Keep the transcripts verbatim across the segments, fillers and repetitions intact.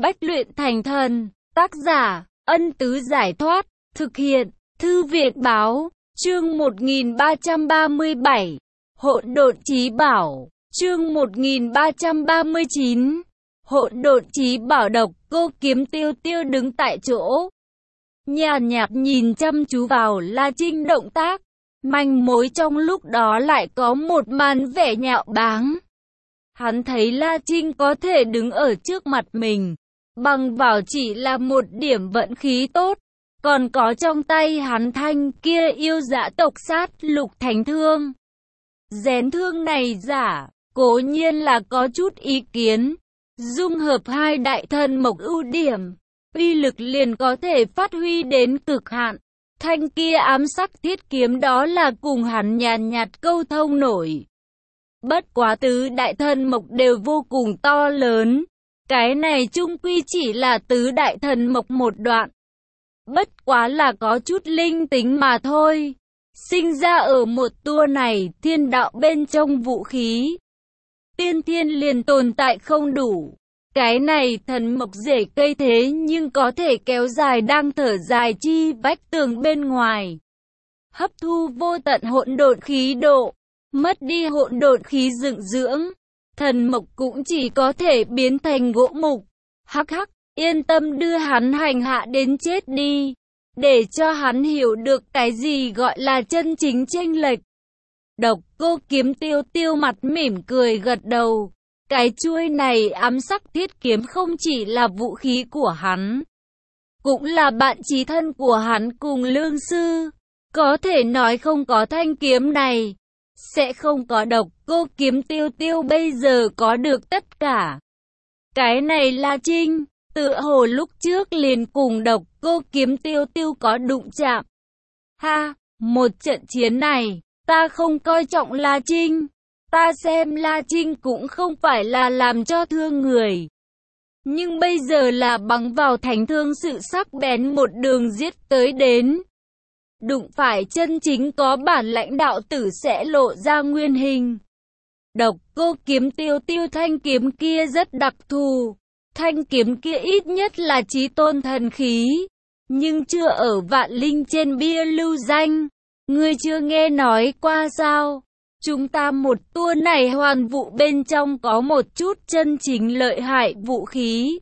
Bách luyện thành thần. Tác giả, Ân Tứ Giải Thoát. Thực hiện, Thư Việt Báo. Chương một nghìn ba trăm ba mươi bảy. Hỗn độn chí bảo. Chương một nghìn ba trăm ba mươi chín. Hỗn độn chí bảo. Độc Cô Kiếm Tiêu Tiêu đứng tại chỗ, nhàn nhạt nhìn chăm chú vào La Trinh động tác. Manh mối trong lúc đó lại có một màn vẻ nhạo báng. Hắn thấy La Trinh có thể đứng ở trước mặt mình, bằng vào chỉ là một điểm vận khí tốt. Còn có trong tay hắn thanh kia yêu dã tộc sát lục thánh thương. Rén thương này giả, cố nhiên là có chút ý kiến. Dung hợp hai đại thần mộc ưu điểm, uy lực liền có thể phát huy đến cực hạn. Thanh kia ám sắc thiết kiếm đó là cùng hắn nhàn nhạt câu thông nổi. Bất quá tứ đại thần mộc đều vô cùng to lớn. Cái này chung quy chỉ là tứ đại thần mộc một đoạn. Bất quá là có chút linh tính mà thôi. Sinh ra ở một tour này, thiên đạo bên trong vũ khí tiên thiên liền tồn tại không đủ. Cái này thần mộc rễ cây thế nhưng có thể kéo dài đang thở dài chi vách tường bên ngoài. Hấp thu vô tận hỗn độn khí độ, mất đi hỗn độn khí dựng dưỡng. Thần mộc cũng chỉ có thể biến thành gỗ mục. Hắc hắc, yên tâm đưa hắn hành hạ đến chết đi, để cho hắn hiểu được cái gì gọi là chân chính chênh lệch. Độc Cô Kiếm Tiêu Tiêu mặt mỉm cười gật đầu. Cái chuôi này ám sắc thiết kiếm không chỉ là vũ khí của hắn, cũng là bạn chí thân của hắn cùng lương sư. Có thể nói không có thanh kiếm này, sẽ không có Độc Cô Kiếm Tiêu Tiêu bây giờ có được tất cả. Cái này La Trinh, tựa hồ lúc trước liền cùng Độc Cô Kiếm Tiêu Tiêu có đụng chạm. Ha, một trận chiến này, ta không coi trọng La Trinh. Ta xem La Trinh cũng không phải là làm cho thương người. Nhưng bây giờ là bằng vào thánh thương sự sắc bén một đường giết tới đến. Đụng phải chân chính có bản lãnh đạo tử sẽ lộ ra nguyên hình. Độc Cô Kiếm Tiêu Tiêu thanh kiếm kia rất đặc thù. Thanh kiếm kia ít nhất là chí tôn thần khí, nhưng chưa ở vạn linh trên bia lưu danh. Ngươi chưa nghe nói qua sao? Chúng ta một tour này hoàn vũ bên trong có một chút chân chính lợi hại vũ khí.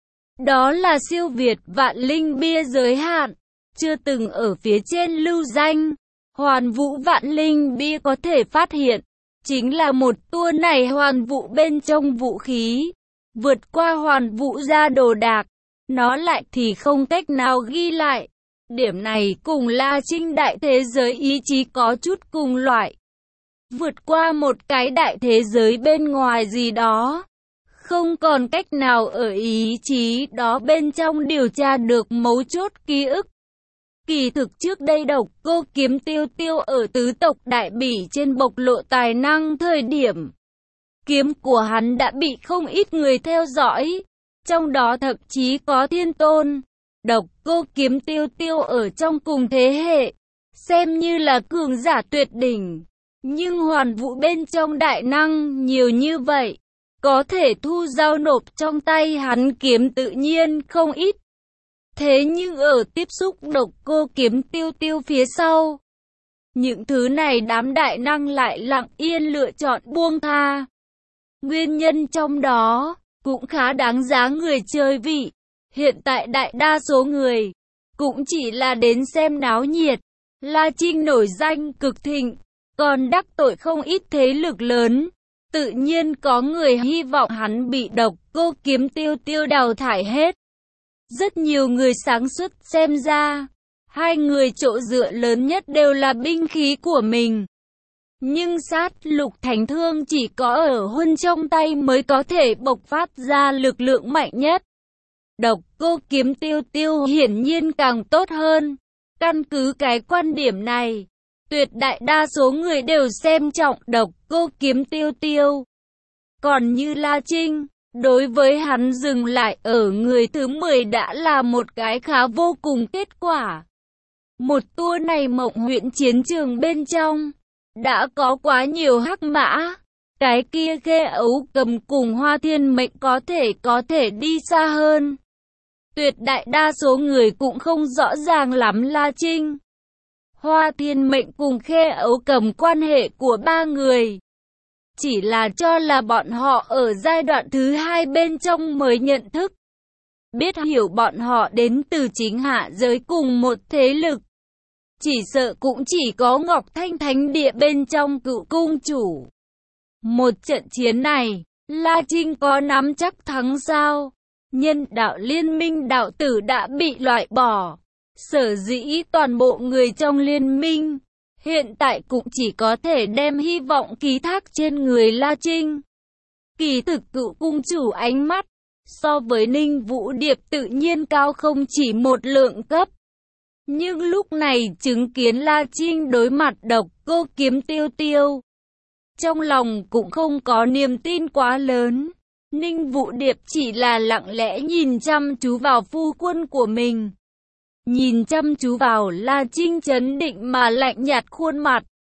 Đó là siêu việt vạn linh bia giới hạn, chưa từng ở phía trên lưu danh. Hoàn vũ vạn linh bia có thể phát hiện, chính là một tour này hoàn vũ bên trong vũ khí. Vượt qua hoàn vũ ra đồ đạc, nó lại thì không cách nào ghi lại. Điểm này cùng La Trinh đại thế giới ý chí có chút cùng loại. Vượt qua một cái đại thế giới bên ngoài gì đó, không còn cách nào ở ý chí đó bên trong điều tra được mấu chốt ký ức. Kỳ thực trước đây Độc Cô Kiếm Tiêu Tiêu ở tứ tộc Đại Bỉ trên bộc lộ tài năng thời điểm, kiếm của hắn đã bị không ít người theo dõi, trong đó thậm chí có Thiên Tôn. Độc Cô Kiếm Tiêu Tiêu ở trong cùng thế hệ, xem như là cường giả tuyệt đỉnh. Nhưng hoàn vũ bên trong đại năng nhiều như vậy, có thể thu giao nộp trong tay hắn kiếm tự nhiên không ít. Thế nhưng ở tiếp xúc Độc Cô Kiếm Tiêu Tiêu phía sau, những thứ này đám đại năng lại lặng yên lựa chọn buông tha. Nguyên nhân trong đó cũng khá đáng giá người chơi vị. Hiện tại đại đa số người cũng chỉ là đến xem náo nhiệt. La Trinh nổi danh cực thịnh, còn đắc tội không ít thế lực lớn. Tự nhiên có người hy vọng hắn bị Độc Cô Kiếm Tiêu Tiêu đào thải hết. Rất nhiều người sáng suốt xem ra, hai người chỗ dựa lớn nhất đều là binh khí của mình. Nhưng sát lục thánh thương chỉ có ở Huân trong tay mới có thể bộc phát ra lực lượng mạnh nhất. Độc Cô Kiếm Tiêu Tiêu hiển nhiên càng tốt hơn. Căn cứ cái quan điểm này, tuyệt đại đa số người đều xem trọng Độc Cô Kiếm Tiêu Tiêu. Còn như La Trinh, đối với hắn dừng lại ở người thứ mười đã là một cái khá vô cùng kết quả. Một tour này Mộng Huyễn chiến trường bên trong đã có quá nhiều hắc mã, Cái kia Khê Ấu Cầm cùng Hoa Thiên Mệnh có thể có thể đi xa hơn. Tuyệt đại đa số người cũng không rõ ràng lắm La Trinh, Hoa Thiên Mệnh cùng Khê Ấu Cầm quan hệ của ba người. Chỉ là cho là bọn họ ở giai đoạn thứ hai bên trong mới nhận thức. Biết hiểu bọn họ đến từ chính hạ giới cùng một thế lực. Chỉ sợ cũng chỉ có Ngọc Thanh Thánh Địa bên trong Cựu Cung Chủ. Một trận chiến này, La Trinh có nắm chắc thắng sao? Nhân đạo liên minh đạo tử đã bị loại bỏ. Sở dĩ toàn bộ người trong liên minh hiện tại cũng chỉ có thể đem hy vọng ký thác trên người La Trinh. Kỳ thực Cựu Cung Chủ ánh mắt so với Ninh Vũ Điệp tự nhiên cao không chỉ một lượng cấp. Nhưng lúc này chứng kiến La Trinh đối mặt Độc Cô Kiếm Tiêu Tiêu, trong lòng cũng không có niềm tin quá lớn. Ninh Vũ Điệp chỉ là lặng lẽ nhìn chăm chú vào phu quân của mình. Nhìn chăm chú vào La Trinh trấn định mà lạnh nhạt khuôn mặt.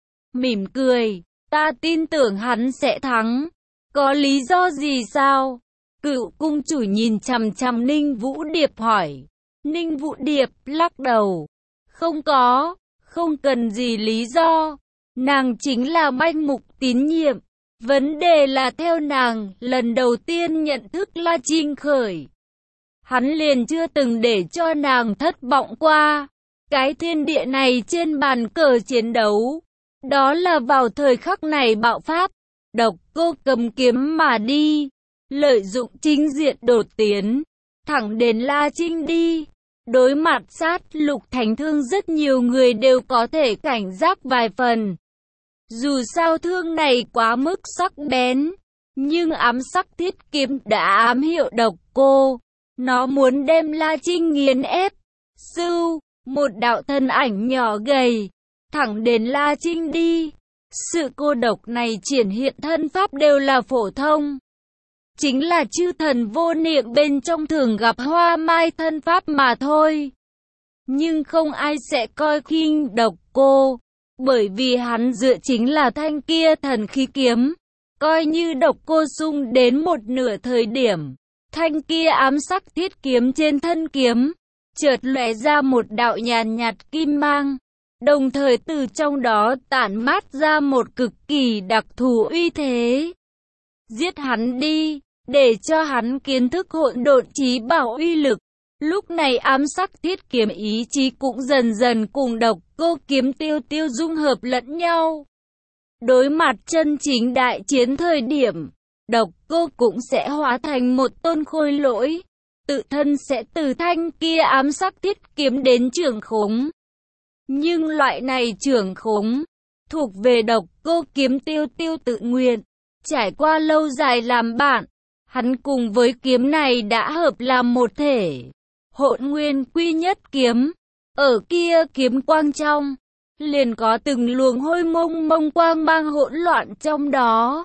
Mỉm cười, ta tin tưởng hắn sẽ thắng. Có lý do gì sao? Cựu Cung Chủ nhìn chằm chằm Ninh Vũ Điệp hỏi. Ninh Vũ Điệp lắc đầu. Không có, không cần gì lý do. Nàng chính là manh mục tín nhiệm. Vấn đề là theo nàng, lần đầu tiên nhận thức La Trinh khởi, hắn liền chưa từng để cho nàng thất vọng qua. Cái thiên địa này trên bàn cờ chiến đấu, đó là vào thời khắc này bạo phát, Độc Cô cầm kiếm mà đi, lợi dụng chính diện đột tiến, thẳng đến La Trinh đi. Đối mặt sát lục thánh thương rất nhiều người đều có thể cảnh giác vài phần. Dù sao thương này quá mức sắc bén, nhưng ám sắc thiết kiếm đã ám hiệu Độc Cô. Nó muốn đem La Trinh nghiền ép. Sưu, một đạo thân ảnh nhỏ gầy, thẳng đến La Trinh đi. Sự cô độc này triển hiện thân pháp đều là phổ thông. Chính là chư thần vô niệm bên trong thường gặp hoa mai thân pháp mà thôi. Nhưng không ai sẽ coi khinh Độc Cô, bởi vì hắn dựa chính là thanh kia thần khí kiếm. Coi như Độc Cô sung đến một nửa thời điểm, thanh kia ám sắc thiết kiếm trên thân kiếm chợt lóe ra một đạo nhàn nhạt kim mang, đồng thời từ trong đó tản mát ra một cực kỳ đặc thù uy thế. Giết hắn đi, để cho hắn kiến thức hỗn độn chí bảo uy lực. Lúc này ám sắc thiết kiếm ý chí cũng dần dần cùng Độc Cô kiếm tiêu tiêu dung hợp lẫn nhau. Đối mặt chân chính đại chiến thời điểm, Độc Cô cũng sẽ hóa thành một tôn khôi lỗi, tự thân sẽ từ thanh kia ám sắc thiết kiếm đến trưởng khống. Nhưng loại này trưởng khống thuộc về Độc Cô kiếm tiêu tiêu tự nguyện, trải qua lâu dài làm bạn, hắn cùng với kiếm này đã hợp làm một thể. Hỗn nguyên quy nhất kiếm, ở kia kiếm quang trong, liền có từng luồng hôi mông mông quang mang hỗn loạn trong đó.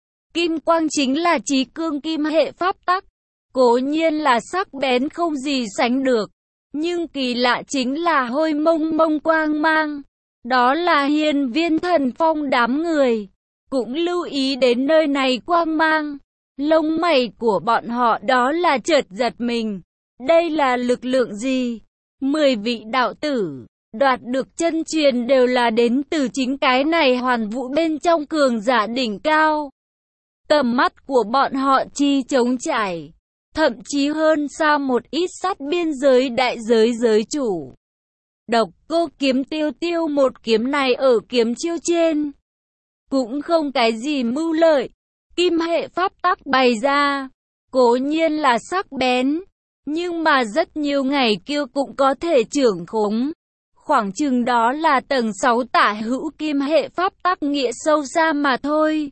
Kim quang chính là chí cương kim hệ pháp tắc, cố nhiên là sắc bén không gì sánh được, nhưng kỳ lạ chính là hôi mông mông quang mang. Đó là Hiên Viên Thần Phong đám người, cũng lưu ý đến nơi này quang mang. Lông mày của bọn họ đó là chợt giật mình. Đây là lực lượng gì? Mười vị đạo tử đoạt được chân truyền đều là đến từ chính cái này hoàn vũ bên trong cường giả đỉnh cao. Tầm mắt của bọn họ chi trống trải, thậm chí hơn xa một ít sát biên giới đại giới giới chủ. Độc Cô kiếm tiêu tiêu một kiếm này ở kiếm chiêu trên, cũng không cái gì mưu lợi. Kim hệ pháp tắc bày ra, cố nhiên là sắc bén, nhưng mà rất nhiều ngày kiêu cũng có thể trưởng khống. Khoảng chừng đó là tầng sáu tả hữu kim hệ pháp tắc nghĩa sâu xa mà thôi.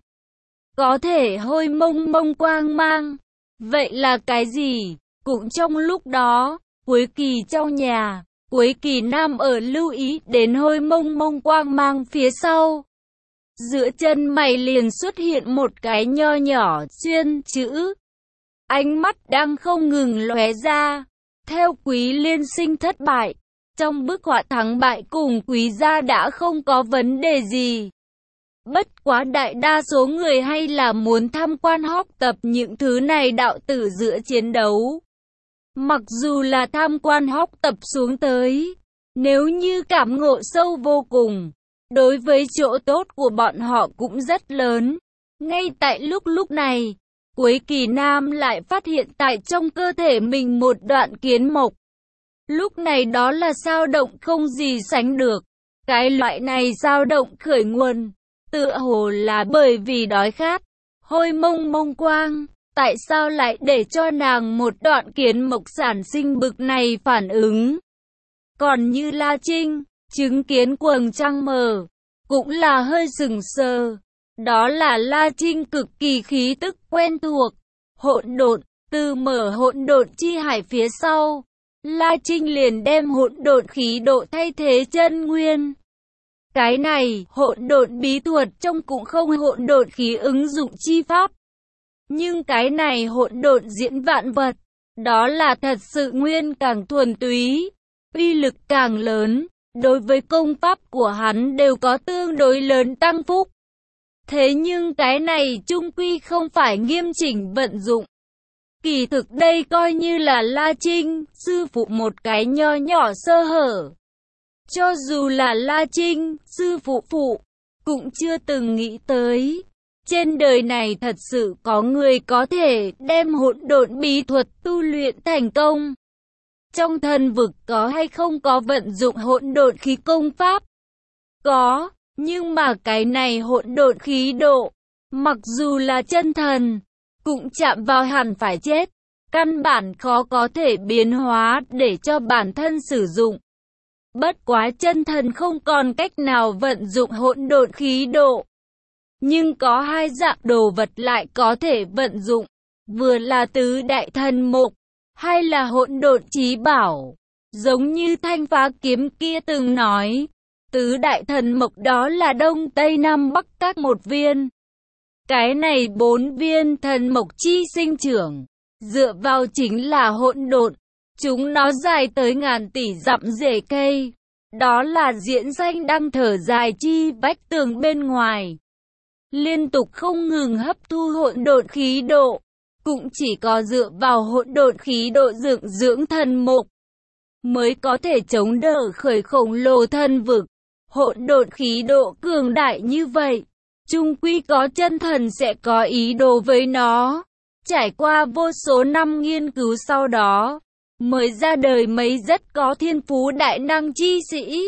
Có thể hôi mông mông quang mang. Vậy là cái gì? Cũng trong lúc đó, Cuối Kỳ trong nhà, Cuối Kỳ Nam ở lưu ý đến hôi mông mông quang mang phía sau. Giữa chân mày liền xuất hiện một cái nho nhỏ xuyên chữ. Ánh mắt đang không ngừng lóe ra. Theo Quý Liên Sinh thất bại, trong bức họa thắng bại cùng Quý gia đã không có vấn đề gì. Bất quá đại đa số người hay là muốn tham quan học tập những thứ này đạo tử giữa chiến đấu. Mặc dù là tham quan học tập xuống tới, nếu như cảm ngộ sâu vô cùng, đối với chỗ tốt của bọn họ cũng rất lớn. Ngay tại lúc lúc này, Quế Kỳ Nam lại phát hiện tại trong cơ thể mình một đoạn kiến mộc. Lúc này đó là dao động không gì sánh được. Cái loại này dao động khởi nguồn, tựa hồ là bởi vì đói khát. Hôi mông mông quang, tại sao lại để cho nàng một đoạn kiến mộc sản sinh bực này phản ứng? Còn như La Trinh, chứng kiến quầng trăng mờ, cũng là hơi sừng sờ. Đó là La Trinh cực kỳ khí tức quen thuộc, hỗn độn, từ mở hỗn độn chi hải phía sau, La Trinh liền đem hỗn độn khí độ thay thế chân nguyên. Cái này, hỗn độn bí thuật trong cũng không hỗn độn khí ứng dụng chi pháp. Nhưng cái này hỗn độn diễn vạn vật, đó là thật sự nguyên càng thuần túy, uy lực càng lớn, đối với công pháp của hắn đều có tương đối lớn tăng phúc. Thế nhưng cái này chung quy không phải nghiêm chỉnh vận dụng. Kỳ thực đây coi như là La Trinh, sư phụ một cái nho nhỏ sơ hở. Cho dù là La Trinh, sư phụ phụ, cũng chưa từng nghĩ tới. Trên đời này thật sự có người có thể đem hỗn độn bí thuật tu luyện thành công. Trong thần vực có hay không có vận dụng hỗn độn khí công pháp? Có, nhưng mà cái này hỗn độn khí độ, mặc dù là chân thần, cũng chạm vào hẳn phải chết. Căn bản khó có thể biến hóa để cho bản thân sử dụng. Bất quá chân thần không còn cách nào vận dụng hỗn độn khí độ. Nhưng có hai dạng đồ vật lại có thể vận dụng, vừa là tứ đại thần mục, hay là hỗn độn chí bảo. Giống như Thanh Phá Kiếm kia từng nói, tứ đại thần mộc đó là Đông Tây Nam Bắc các một viên. Cái này bốn viên thần mộc chi sinh trưởng, dựa vào chính là hỗn độn. Chúng nó dài tới ngàn tỷ dặm rễ cây. Đó là diễn danh đang thở dài chi vách tường bên ngoài. Liên tục không ngừng hấp thu hỗn độn khí độ. Cũng chỉ có dựa vào hỗn độn khí độ dưỡng dưỡng thần mục, mới có thể chống đỡ khởi khổng lồ thần vực. Hỗn độn khí độ cường đại như vậy, chung quy có chân thần sẽ có ý đồ với nó. Trải qua vô số năm nghiên cứu sau đó, mới ra đời mấy rất có thiên phú đại năng chi sĩ.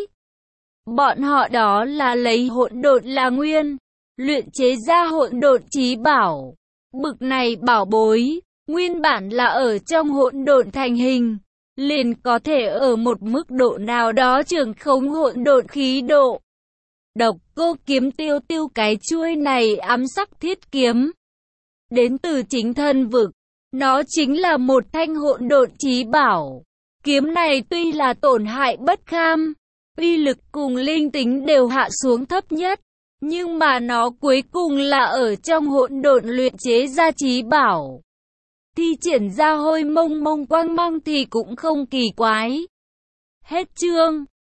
Bọn họ đó là lấy hỗn độn là nguyên, luyện chế ra hỗn độn chí bảo. Bực này bảo bối, nguyên bản là ở trong hỗn độn thành hình, liền có thể ở một mức độ nào đó trưởng khống hỗn độn khí độ. Độc Cô Kiếm Tiêu Tiêu cái chuôi này ám sắc thiết kiếm, đến từ chính thân vực, nó chính là một thanh hỗn độn chí bảo. Kiếm này tuy là tổn hại bất kham, uy lực cùng linh tính đều hạ xuống thấp nhất, nhưng mà nó cuối cùng là ở trong hỗn độn luyện chế ra chí bảo. Thi triển ra hôi mông mông quang mang thì cũng không kỳ quái. Hết chương.